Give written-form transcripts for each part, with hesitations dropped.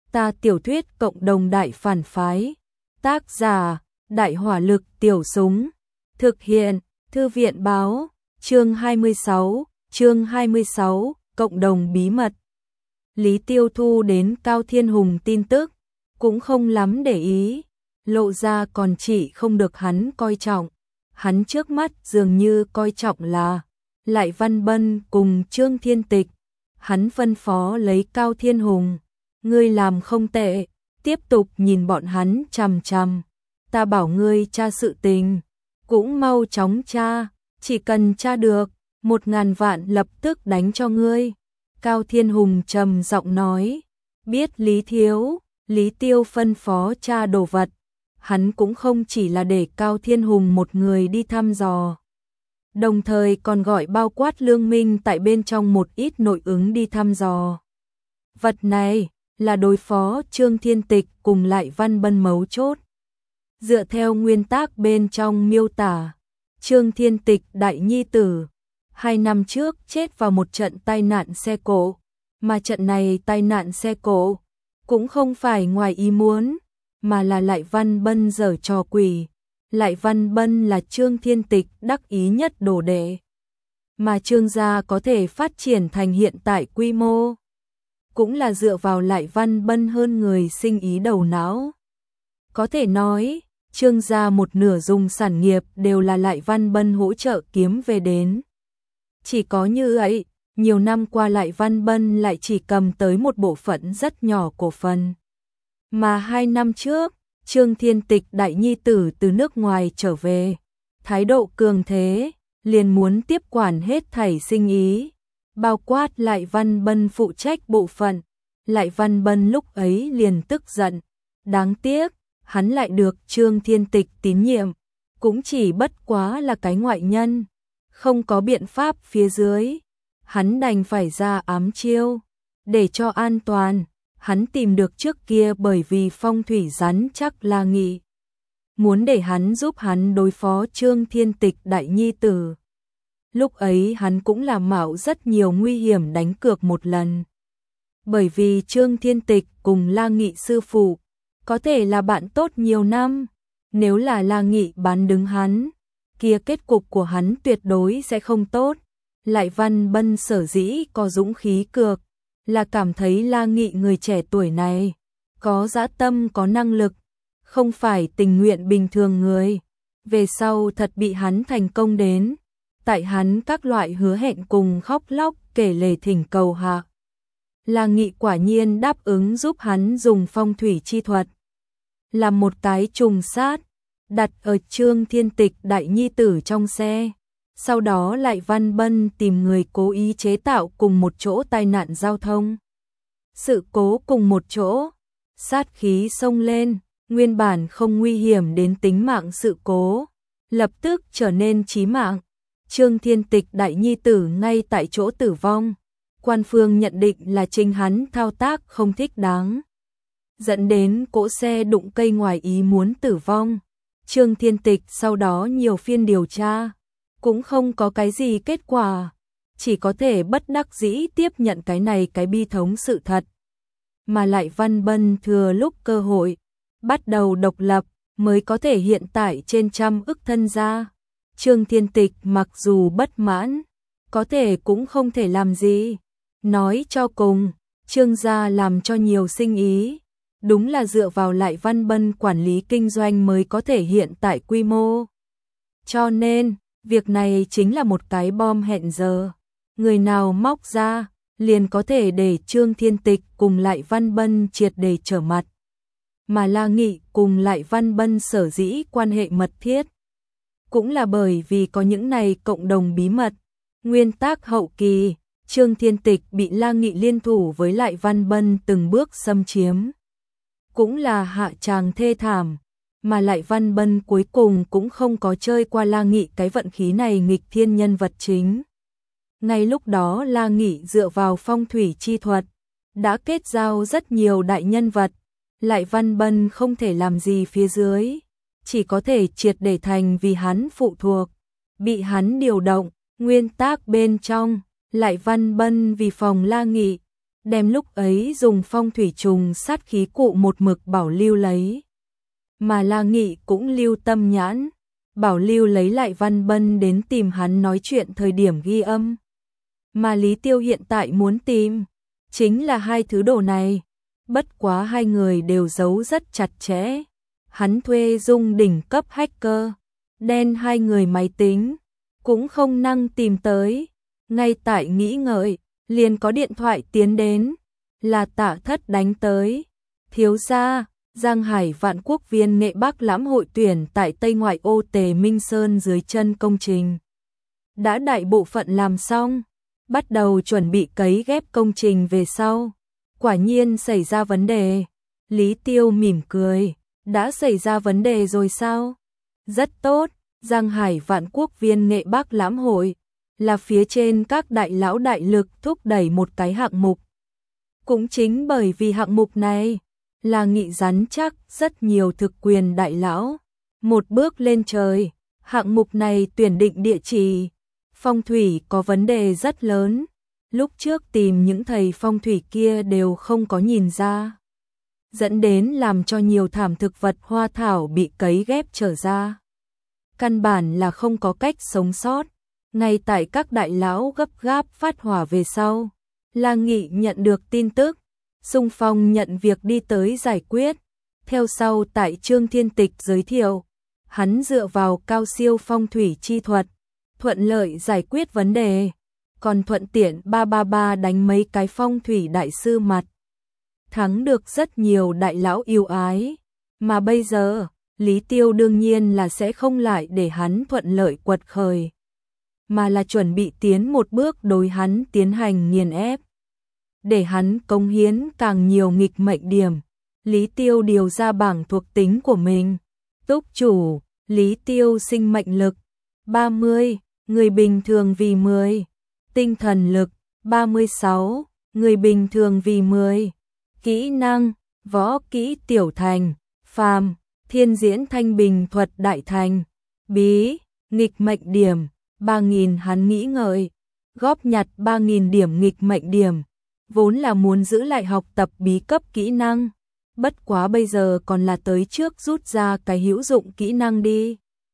Ta tiểu thuyết cộng đồng đại phản phái. Tác giả, Đại hỏa lực tiểu súng. Thực hiện, Thư viện báo, chương 26, cộng đồng bí mật. Lý Tiêu Thu đến Cao Thiên Hùng tin tức, cũng không lắm để ý, lộ ra còn chỉ không được hắn coi trọng. Hắn trước mắt dường như coi trọng là Lại Văn Bân cùng Trương Thiên Tịch. Hắn phân phó lấy Cao Thiên Hùng, ngươi làm không tệ, tiếp tục nhìn bọn hắn chằm chằm. Ta bảo ngươi tra sự tình, cũng mau chóng tra, chỉ cần tra được, 1000 vạn lập tức đánh cho ngươi. Cao Thiên Hùng trầm giọng nói, biết Lý Thiếu, Lý Tiêu phân phó tra đồ vật. Hắn cũng không chỉ là để Cao Thiên Hùng một người đi thăm dò, đồng thời còn gọi bao quát Lương Minh tại bên trong một ít nội ứng đi thăm dò. Vật này là đối phó Trương Thiên Tịch cùng Lại Văn Bân mấu chốt. Dựa theo nguyên tắc bên trong miêu tả, Trương Thiên Tịch đại nhi tử 2 năm trước chết vào một trận tai nạn xe cộ, mà trận này tai nạn xe cộ cũng không phải ngoài ý muốn, mà là Lại Văn Bân giở trò quỷ. Lại Văn Bân là Trương Thiên Tịch đắc ý nhất đồ đệ, mà Trương gia có thể phát triển thành hiện tại quy mô, cũng là dựa vào Lại Văn Bân hơn người sinh ý đầu não. Có thể nói, Trương gia một nửa dùng sản nghiệp đều là Lại Văn Bân hỗ trợ kiếm về đến. Chỉ có như vậy, nhiều năm qua Lại Văn Bân lại chỉ cầm tới một bộ phận rất nhỏ cổ phần. Mà 2 năm trước, Trương Thiên Tịch đại nhi tử từ nước ngoài trở về, thái độ cường thế, liền muốn tiếp quản hết thảy sinh ý, bao quát Lại Văn Bân phụ trách bộ phận. Lại Văn Bân lúc ấy liền tức giận, đáng tiếc, hắn lại được Trương Thiên Tịch tín nhiệm, cũng chỉ bất quá là cái ngoại nhân, không có biện pháp phía dưới, hắn đành phải ra ám chiêu, để cho an toàn. Hắn tìm được trước kia bởi vì phong thủy rắn chắc La Nghị, muốn để hắn giúp hắn đối phó Trương Thiên Tịch đại nhi tử. Lúc ấy hắn cũng là mạo rất nhiều nguy hiểm đánh cược một lần. Bởi vì Trương Thiên Tịch cùng La Nghị sư phụ có thể là bạn tốt nhiều năm, nếu là La Nghị bán đứng hắn, kia kết cục của hắn tuyệt đối sẽ không tốt. Lại Văn Bân sở dĩ có dũng khí cược, là cảm thấy La Nghị người trẻ tuổi này có dã tâm, có năng lực, không phải tình nguyện bình thường người. Về sau thật bị hắn thành công đến, tại hắn các loại hứa hẹn cùng khóc lóc kể lể thỉnh cầu hạ, La Nghị quả nhiên đáp ứng giúp hắn dùng phong thủy chi thuật, làm một cái trùng sát, đặt ở Trương Thiên Tịch đại nhi tử trong xe. Sau đó Lại Văn Bân tìm người cố ý chế tạo cùng một chỗ tai nạn giao thông. Sự cố cùng một chỗ, sát khí xông lên, nguyên bản không nguy hiểm đến tính mạng sự cố, lập tức trở nên chí mạng. Trương Thiên Tịch đại nhi tử ngay tại chỗ tử vong. Quan phương nhận định là chính hắn thao tác không thích đáng, dẫn đến cỗ xe đụng cây ngoài ý muốn tử vong. Trương Thiên Tịch sau đó nhiều phiên điều tra, cũng không có cái gì kết quả, chỉ có thể bất đắc dĩ tiếp nhận cái này cái bi thống sự thật. Mà Lại Văn Bân thừa lúc cơ hội, bắt đầu độc lập, mới có thể hiện tại trên 100 ức thân gia. Trương Thiên Tịch mặc dù bất mãn, có thể cũng không thể làm gì. Nói cho cùng, Trương gia làm cho nhiều sinh ý, đúng là dựa vào Lại Văn Bân quản lý kinh doanh mới có thể hiện tại quy mô. Cho nên, việc này chính là một cái bom hẹn giờ, người nào móc ra, liền có thể để Trương Thiên Tịch cùng Lại Văn Bân triệt để trở mặt. Mà La Nghị cùng Lại Văn Bân sở dĩ quan hệ mật thiết, cũng là bởi vì có những này cộng đồng bí mật. Nguyên tắc hậu kỳ, Trương Thiên Tịch bị La Nghị liên thủ với Lại Văn Bân từng bước xâm chiếm, cũng là hạ tràng thê thảm. Mà Lại Văn Bân cuối cùng cũng không có chơi qua La Nghị cái vận khí này nghịch thiên nhân vật chính. Ngay lúc đó La Nghị dựa vào phong thủy chi thuật, đã kết giao rất nhiều đại nhân vật. Lại Văn Bân không thể làm gì phía dưới, chỉ có thể triệt để thành vì hắn phụ thuộc, bị hắn điều động. Nguyên tắc bên trong, Lại Văn Bân vì phòng La Nghị, đem lúc ấy dùng phong thủy trùng sát khí cụ một mực bảo lưu lấy. Mà La Nghị cũng lưu tâm nhãn, bảo lưu lấy lại Văn Bân đến tìm hắn nói chuyện thời điểm ghi âm. Mà Lý Tiêu hiện tại muốn tìm, chính là hai thứ đồ này. Bất quá hai người đều giấu rất chặt chẽ. Hắn thuê Dung đỉnh cấp hacker, đen hai người máy tính, cũng không năng tìm tới. Ngay tại nghĩ ngợi, liền có điện thoại tiến đến, là Tạ Thất đánh tới. Thiếu gia, Giang Hải Vạn Quốc viên nghệ Bắc Lãm hội tuyển tại Tây ngoại ô Tề Minh Sơn dưới chân công trình. Đã đại bộ phận làm xong, bắt đầu chuẩn bị cấy ghép công trình về sau. Quả nhiên xảy ra vấn đề. Lý Tiêu mỉm cười, đã xảy ra vấn đề rồi sao? Rất tốt, Giang Hải Vạn Quốc viên nghệ Bắc Lãm hội là phía trên các đại lão đại lực thúc đẩy một cái hạng mục. Cũng chính bởi vì hạng mục này, là Nghị rắn chắc rất nhiều thực quyền đại lão. Một bước lên trời, hạng mục này tuyển định địa chỉ, phong thủy có vấn đề rất lớn. Lúc trước tìm những thầy phong thủy kia đều không có nhìn ra. Dẫn đến làm cho nhiều thảm thực vật hoa thảo bị cấy ghép trở ra. Căn bản là không có cách sống sót. Ngay tại các đại lão gấp gáp phát hỏa về sau, La Nghị nhận được tin tức, xung phong nhận việc đi tới giải quyết. Theo sau tại Trương Thiên Tịch giới thiệu, hắn dựa vào cao siêu phong thủy chi thuật, thuận lợi giải quyết vấn đề, còn thuận tiện 333 đánh mấy cái phong thủy đại sư mặt. Thắng được rất nhiều đại lão yêu ái, mà bây giờ, Lý Tiêu đương nhiên là sẽ không lại để hắn thuận lợi quật khởi, mà là chuẩn bị tiến một bước đối hắn tiến hành nghiền ép. Để hắn cống hiến càng nhiều nghịch mệnh điểm, Lý Tiêu điều ra bảng thuộc tính của mình. Túc chủ, Lý Tiêu sinh mệnh lực 30, người bình thường vì 10. Tinh thần lực 36, người bình thường vì 10. Kỹ năng, võ kỹ tiểu thành, phàm, thiên diễn thanh bình thuật đại thành. Bí, nghịch mệnh điểm 3.000. Hắn nghĩ ngợi, góp nhặt 3.000 điểm nghịch mệnh điểm, vốn là muốn giữ lại học tập bí cấp kỹ năng. Bất quá bây giờ còn là tới trước rút ra cái hữu dụng kỹ năng đi.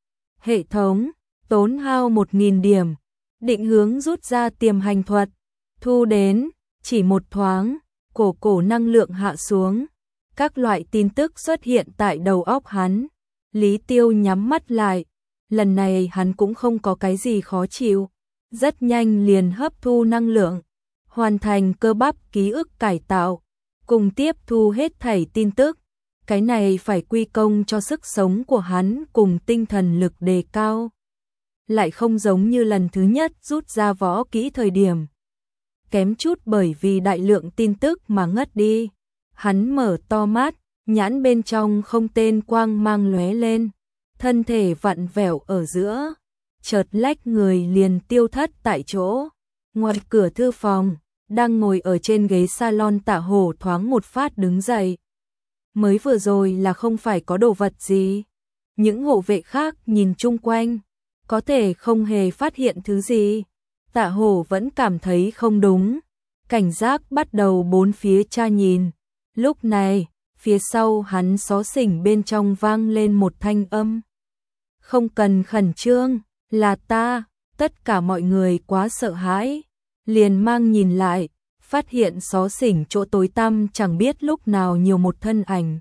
Hệ thống, tốn hao 1.000 điểm, định hướng rút ra tiềm hành thuật, thu đến, chỉ một thoáng, cổ năng lượng hạ xuống. Các loại tin tức xuất hiện tại đầu óc hắn. Lý Tiêu nhắm mắt lại, lần này hắn cũng không có cái gì khó chịu, rất nhanh liền hấp thu năng lượng, hoàn thành cơ bắp ký ức cải tạo, cùng tiếp thu hết thảy tin tức. Cái này phải quy công cho sức sống của hắn cùng tinh thần lực đề cao. Lại không giống như lần thứ nhất rút ra võ kỹ thời điểm. Kém chút bởi vì đại lượng tin tức mà ngất đi. Hắn mở to mắt, nhãn bên trong không tên quang mang lóe lên, thân thể vặn vẹo ở giữa, chợt lách người liền tiêu thất tại chỗ. Ngoài cửa thư phòng, đang ngồi ở trên ghế salon Tạ Hổ thoáng một phát đứng dậy. Mới vừa rồi là không phải có đồ vật gì. Những hộ vệ khác nhìn chung quanh, có thể không hề phát hiện thứ gì. Tạ Hổ vẫn cảm thấy không đúng, cảnh giác bắt đầu bốn phía tra nhìn. Lúc này, phía sau hắn xó xỉnh bên trong vang lên một thanh âm. Không cần khẩn trương, là ta. Tất cả mọi người quá sợ hãi, liền mang nhìn lại, phát hiện xó xỉnh chỗ tối tăm chẳng biết lúc nào nhiều một thân ảnh.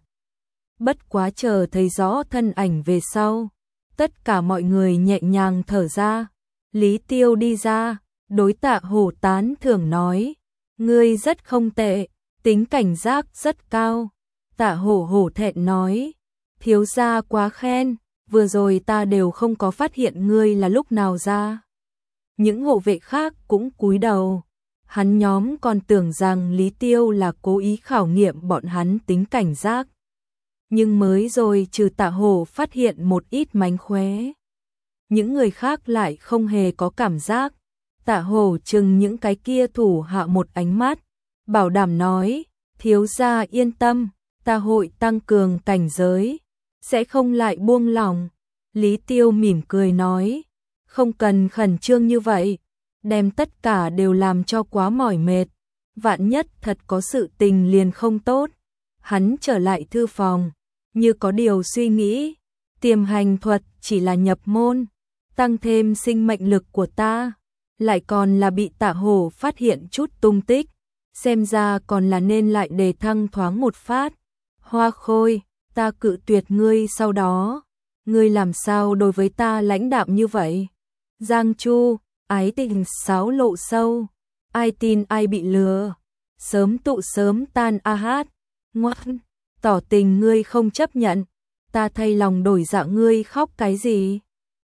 Bất quá chờ thấy rõ thân ảnh về sau, tất cả mọi người nhẹ nhàng thở ra. Lý Tiêu đi ra, đối Tạ Hổ tán thưởng nói, ngươi rất không tệ, tính cảnh giác rất cao. Tạ Hổ hổ thẹn nói, thiếu gia quá khen, vừa rồi ta đều không có phát hiện ngươi là lúc nào ra. Những hộ vệ khác cũng cúi đầu, hắn nhóm còn tưởng rằng Lý Tiêu là cố ý khảo nghiệm bọn hắn tính cảnh giác. Nhưng mới rồi trừ Tạ Hổ phát hiện một ít mánh khóe, những người khác lại không hề có cảm giác. Tạ Hổ chừng những cái kia thủ hạ một ánh mắt, bảo đảm nói, thiếu gia yên tâm, ta hội tăng cường cảnh giới, sẽ không lại buông lỏng. Lý Tiêu mỉm cười nói, không cần khẩn trương như vậy, đem tất cả đều làm cho quá mỏi mệt. vạn nhất thật có sự tình liền không tốt. Hắn trở lại thư phòng, như có điều suy nghĩ, tiềm hành thuật chỉ là nhập môn, tăng thêm sinh mệnh lực của ta, lại còn là bị Tạ Hổ phát hiện chút tung tích, xem ra còn là nên lại đề thăng thoáng một phát. Hoa Khôi, ta cự tuyệt ngươi sau đó, ngươi làm sao đối với ta lãnh đạm như vậy? Giang Chu, ái tình xáo lộ sâu, ai tin ai bị lừa, sớm tụ sớm tan a hát, ngoan, tỏ tình ngươi không chấp nhận, ta thay lòng đổi dạ ngươi khóc cái gì?